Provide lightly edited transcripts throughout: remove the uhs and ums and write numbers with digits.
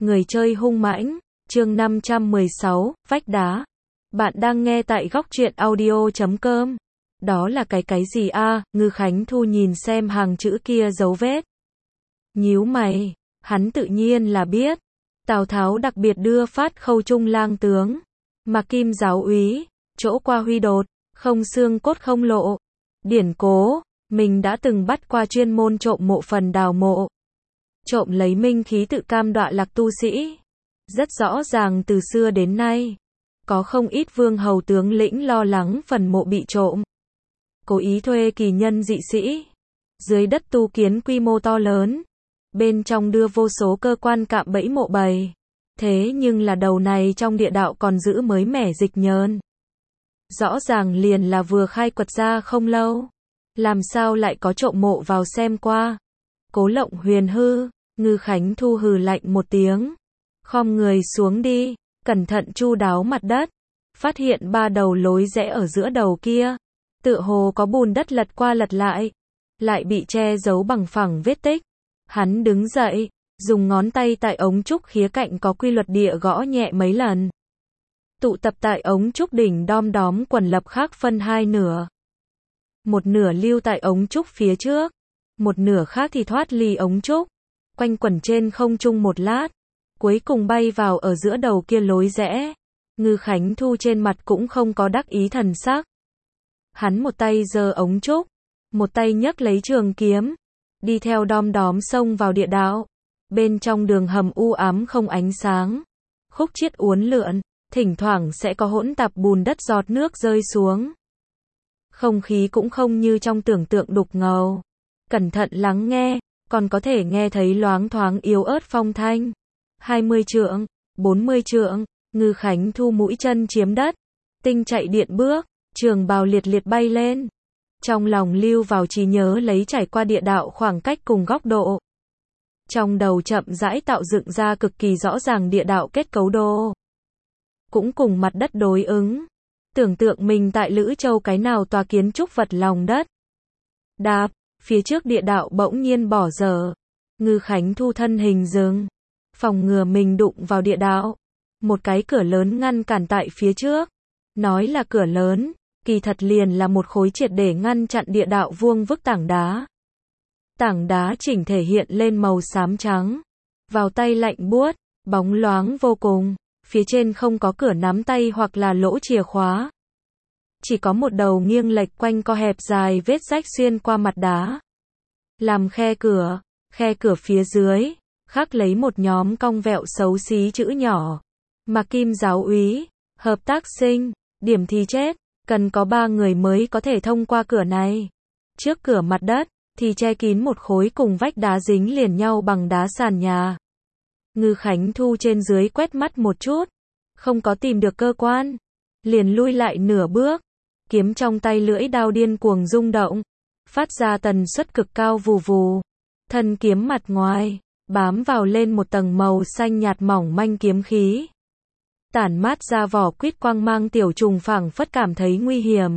Người chơi hung mãnh, chương 516, vách đá. Bạn đang nghe tại góc truyện audio.com. Đó là cái gì a? Ngư Khánh Thu nhìn xem hàng chữ kia dấu vết. Nhíu mày, hắn tự nhiên là biết. Tào Tháo đặc biệt đưa phát Khâu Trung lang tướng, mà Kim giáo úy, chỗ qua huy đột, không xương cốt không lộ. Điển cố, mình đã từng bắt qua chuyên môn trộm mộ phần đào mộ. Trộm lấy minh khí tự cam đoạ lạc tu sĩ. Rất rõ ràng từ xưa đến nay, có không ít vương hầu tướng lĩnh lo lắng phần mộ bị trộm. Cố ý thuê kỳ nhân dị sĩ, dưới đất tu kiến quy mô to lớn, bên trong đưa vô số cơ quan cạm bẫy mộ bầy. Thế nhưng là đầu này trong địa đạo còn giữ mới mẻ dịch nhờn. Rõ ràng liền là vừa khai quật ra không lâu. Làm sao lại có trộm mộ vào xem qua. Cố Lộng Huyền hư, Ngư Khánh Thu hừ lạnh một tiếng. Khom người xuống đi, cẩn thận chu đáo mặt đất. Phát hiện ba đầu lối rẽ ở giữa đầu kia. Tựa hồ có bùn đất lật qua lật lại bị che giấu bằng phẳng vết tích. Hắn đứng dậy, dùng ngón tay tại ống trúc khía cạnh có quy luật địa gõ nhẹ mấy lần. Tụ tập tại ống trúc đỉnh đom đóm quần lập khác phân hai nửa. Một nửa lưu tại ống trúc phía trước, một nửa khác thì thoát ly ống trúc, quanh quẩn trên không trung một lát, cuối cùng bay vào ở giữa đầu kia lối rẽ. Ngư Khánh Thu trên mặt cũng không có đắc ý thần sắc. Hắn một tay giơ ống trúc, một tay nhấc lấy trường kiếm, đi theo đom đóm xông vào địa đạo. Bên trong đường hầm u ám không ánh sáng, khúc chiết uốn lượn, thỉnh thoảng sẽ có hỗn tạp bùn đất giọt nước rơi xuống. Không khí cũng không như trong tưởng tượng đục ngầu. Cẩn thận lắng nghe, còn có thể nghe thấy loáng thoáng yếu ớt phong thanh. 20 trượng, 40 trượng, Ngư Khánh Thu mũi chân chiếm đất, tinh chạy điện bước, trường bào liệt liệt bay lên. Trong lòng lưu vào trí nhớ lấy trải qua địa đạo khoảng cách cùng góc độ. Trong đầu chậm rãi tạo dựng ra cực kỳ rõ ràng địa đạo kết cấu đồ. Cũng cùng mặt đất đối ứng. Tưởng tượng mình tại Lữ Châu cái nào tòa kiến trúc vật lòng đất. Đạp, phía trước địa đạo bỗng nhiên bỏ dở. Ngư Khánh Thu thân hình dừng, phòng ngừa mình đụng vào địa đạo. Một cái cửa lớn ngăn cản tại phía trước. Nói là cửa lớn, kỳ thật liền là một khối triệt để ngăn chặn địa đạo vuông vức tảng đá. Tảng đá chỉnh thể hiện lên màu xám trắng. Vào tay lạnh buốt, bóng loáng vô cùng. Phía trên không có cửa nắm tay hoặc là lỗ chìa khóa. Chỉ có một đầu nghiêng lệch quanh co hẹp dài vết rách xuyên qua mặt đá. Làm khe cửa phía dưới, khắc lấy một nhóm cong vẹo xấu xí chữ nhỏ. Mà Kim giáo úy, hợp tác sinh, điểm thì chết, cần có 3 người mới có thể thông qua cửa này. Trước cửa mặt đất, thì che kín một khối cùng vách đá dính liền nhau bằng đá sàn nhà. Ngư Khánh Thu trên dưới quét mắt một chút, không có tìm được cơ quan, liền lui lại nửa bước, kiếm trong tay lưỡi đao điên cuồng rung động, phát ra tần suất cực cao vù vù. Thân kiếm mặt ngoài, bám vào lên một tầng màu xanh nhạt mỏng manh kiếm khí. Tản mát ra vỏ quýt quang mang tiểu trùng phảng phất cảm thấy nguy hiểm.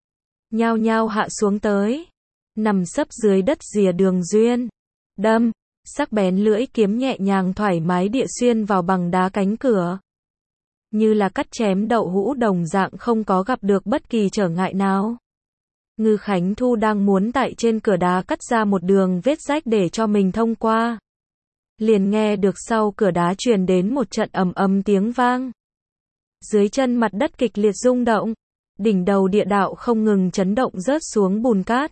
Nhao nhao hạ xuống tới, nằm sấp dưới đất rìa đường duyên. Đâm, sắc bén lưỡi kiếm nhẹ nhàng thoải mái địa xuyên vào bằng đá cánh cửa. Như là cắt chém đậu hũ đồng dạng không có gặp được bất kỳ trở ngại nào. Ngư Khánh Thu đang muốn tại trên cửa đá cắt ra một đường vết rách để cho mình thông qua. Liền nghe được sau cửa đá truyền đến một trận ầm ầm tiếng vang. Dưới chân mặt đất kịch liệt rung động, đỉnh đầu địa đạo không ngừng chấn động rớt xuống bùn cát.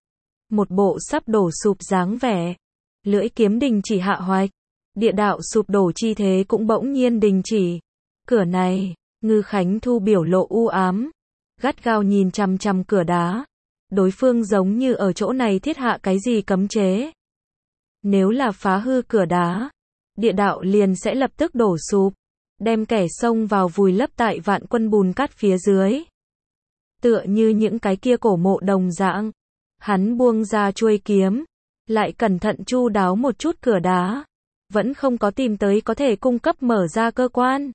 Một bộ sắp đổ sụp dáng vẻ. Lưỡi kiếm đình chỉ hạ hoạch, địa đạo sụp đổ chi thế cũng bỗng nhiên đình chỉ. Cửa này, Ngư Khánh Thu biểu lộ u ám, gắt gao nhìn chằm chằm cửa đá. Đối phương giống như ở chỗ này thiết hạ cái gì cấm chế. Nếu là phá hư cửa đá, địa đạo liền sẽ lập tức đổ sụp, đem kẻ xông vào vùi lấp tại vạn quân bùn cát phía dưới. Tựa như những cái kia cổ mộ đồng dạng, hắn buông ra chuôi kiếm, lại cẩn thận chu đáo một chút cửa đá, vẫn không có tìm tới có thể cung cấp mở ra cơ quan.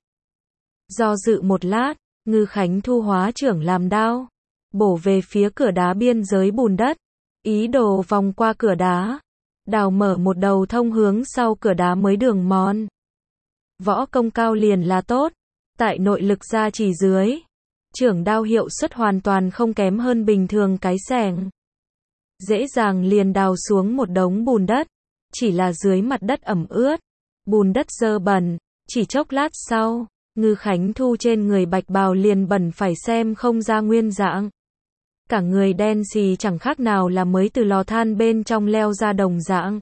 Do dự một lát, Ngư Khánh Thu hóa trưởng làm đao, bổ về phía cửa đá biên giới bùn đất, ý đồ vòng qua cửa đá, đào mở một đầu thông hướng sau cửa đá mới đường mòn. Võ công cao liền là tốt. Tại nội lực gia trì dưới, chưởng đao hiệu suất hoàn toàn không kém hơn bình thường cái xẻng. Dễ dàng liền đào xuống một đống bùn đất. Chỉ là dưới mặt đất ẩm ướt, bùn đất dơ bẩn, chỉ chốc lát sau, Ngư Khánh Thu trên người bạch bào liền bẩn phải xem không ra nguyên dạng. Cả người đen xì chẳng khác nào là mới từ lò than bên trong leo ra đồng dạng.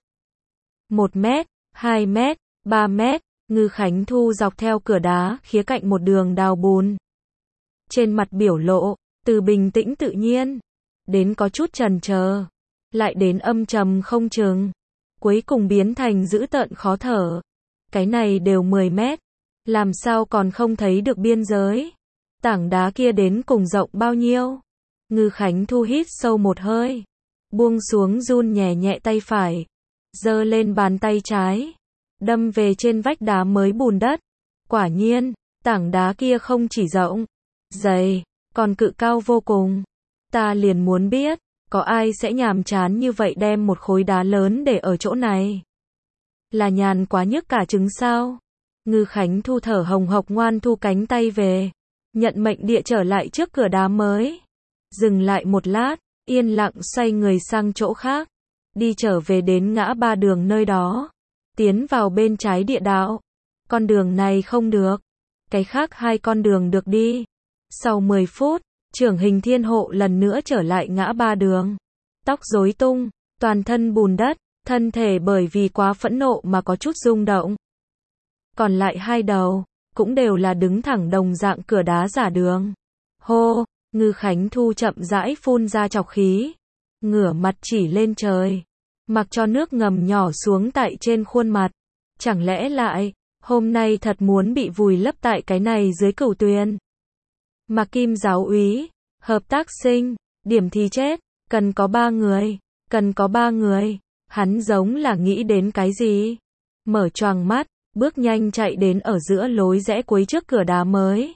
1 mét, 2 mét, 3 mét, Ngư Khánh Thu dọc theo cửa đá khía cạnh một đường đào bùn. Trên mặt biểu lộ, từ bình tĩnh tự nhiên, đến có chút chần chờ, lại đến âm trầm không chừng, cuối cùng biến thành dữ tợn khó thở. Cái này đều 10 mét, làm sao còn không thấy được biên giới? Tảng đá kia đến cùng rộng bao nhiêu? Ngư Khánh Thu hít sâu một hơi, buông xuống run nhẹ nhẹ tay phải, giơ lên bàn tay trái, đâm về trên vách đá mới bùn đất. Quả nhiên, tảng đá kia không chỉ rộng, dày, còn cự cao vô cùng. Ta liền muốn biết, có ai sẽ nhàm chán như vậy đem một khối đá lớn để ở chỗ này? Là nhàn quá nhức cả trứng sao? Ngư Khánh Thu thở hồng hộc ngoan thu cánh tay về, nhận mệnh địa trở lại trước cửa đá mới. Dừng lại một lát, yên lặng xoay người sang chỗ khác, đi trở về đến ngã ba đường nơi đó, tiến vào bên trái địa đạo. Con đường này không được, cái khác 2 con đường được đi. Sau 10 phút, Trưởng Hình Thiên Hộ lần nữa trở lại ngã ba đường. Tóc rối tung, toàn thân bùn đất, thân thể bởi vì quá phẫn nộ mà có chút rung động. Còn lại 2 đầu, cũng đều là đứng thẳng đồng dạng cửa đá giả đường. Hô, Ngư Khánh Thu chậm rãi phun ra trọc khí, ngửa mặt chỉ lên trời, mặc cho nước ngầm nhỏ xuống tại trên khuôn mặt. Chẳng lẽ lại, hôm nay thật muốn bị vùi lấp tại cái này dưới cửu tuyền? Mạc Kim giáo úy, hợp tác sinh, điểm thì chết, cần có 3 người, cần có 3 người. Hắn giống là nghĩ đến cái gì? Mở choàng mắt, bước nhanh chạy đến ở giữa lối rẽ cuối trước cửa đá mới.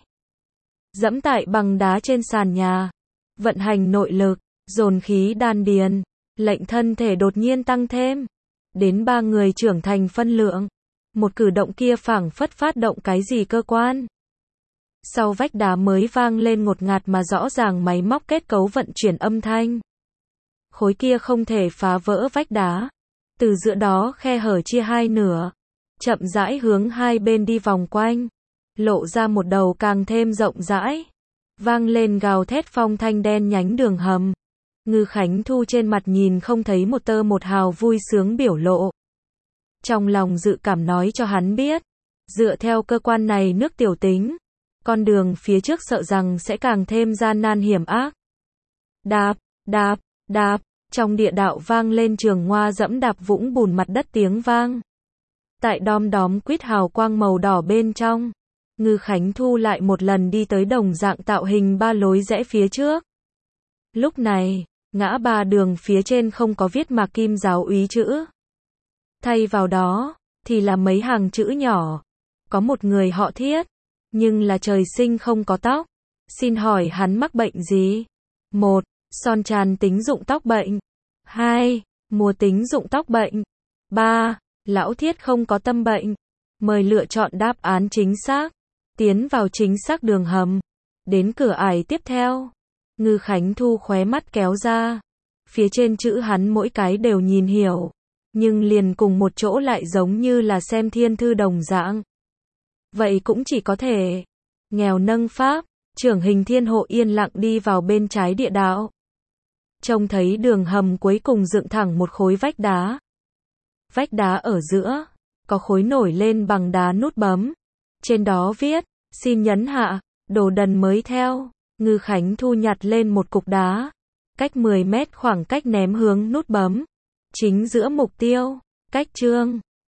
Dẫm tại bằng đá trên sàn nhà, vận hành nội lực, dồn khí đan điền, lệnh thân thể đột nhiên tăng thêm, đến 3 người trưởng thành phân lượng. Một cử động kia phảng phất phát động cái gì cơ quan. Sau vách đá mới vang lên ngột ngạt mà rõ ràng máy móc kết cấu vận chuyển âm thanh. Khối kia không thể phá vỡ vách đá, từ giữa đó khe hở chia 2 nửa, chậm rãi hướng 2 bên đi vòng quanh, lộ ra một đầu càng thêm rộng rãi, vang lên gào thét phong thanh đen nhánh đường hầm. Ngư Khánh Thu trên mặt nhìn không thấy một tơ một hào vui sướng biểu lộ. Trong lòng dự cảm nói cho hắn biết, dựa theo cơ quan này nước tiểu tính, con đường phía trước sợ rằng sẽ càng thêm gian nan hiểm ác. Đạp, đạp, đạp, trong địa đạo vang lên trường ngoa dẫm đạp vũng bùn mặt đất tiếng vang. Tại đom đóm quýt hào quang màu đỏ bên trong, Ngư Khánh Thu lại một lần đi tới đồng dạng tạo hình 3 lối rẽ phía trước. Lúc này, ngã ba đường phía trên không có viết Mạc Kim giáo úy chữ. Thay vào đó, thì là mấy hàng chữ nhỏ. Có một người họ Thiết, nhưng là trời sinh không có tóc. Xin hỏi hắn mắc bệnh gì? 1. Son tràn tính dụng tóc bệnh. 2. Mùa tính dụng tóc bệnh. 3. Lão Thiết không có tâm bệnh. Mời lựa chọn đáp án chính xác. Tiến vào chính xác đường hầm. Đến cửa ải tiếp theo. Ngư Khánh Thu khóe mắt kéo ra. Phía trên chữ hắn mỗi cái đều nhìn hiểu. Nhưng liền cùng một chỗ lại giống như là xem thiên thư đồng dạng. Vậy cũng chỉ có thể. Nghèo nâng pháp. Trưởng Hình Thiên Hộ yên lặng đi vào bên trái địa đạo. Trông thấy đường hầm cuối cùng dựng thẳng một khối vách đá. Vách đá ở giữa, có khối nổi lên bằng đá nút bấm. Trên đó viết, xin nhấn hạ, đồ đần mới theo. Ngư Khánh Thu nhặt lên một cục đá. Cách 10 mét khoảng cách ném hướng nút bấm. Chính giữa mục tiêu, cách chương.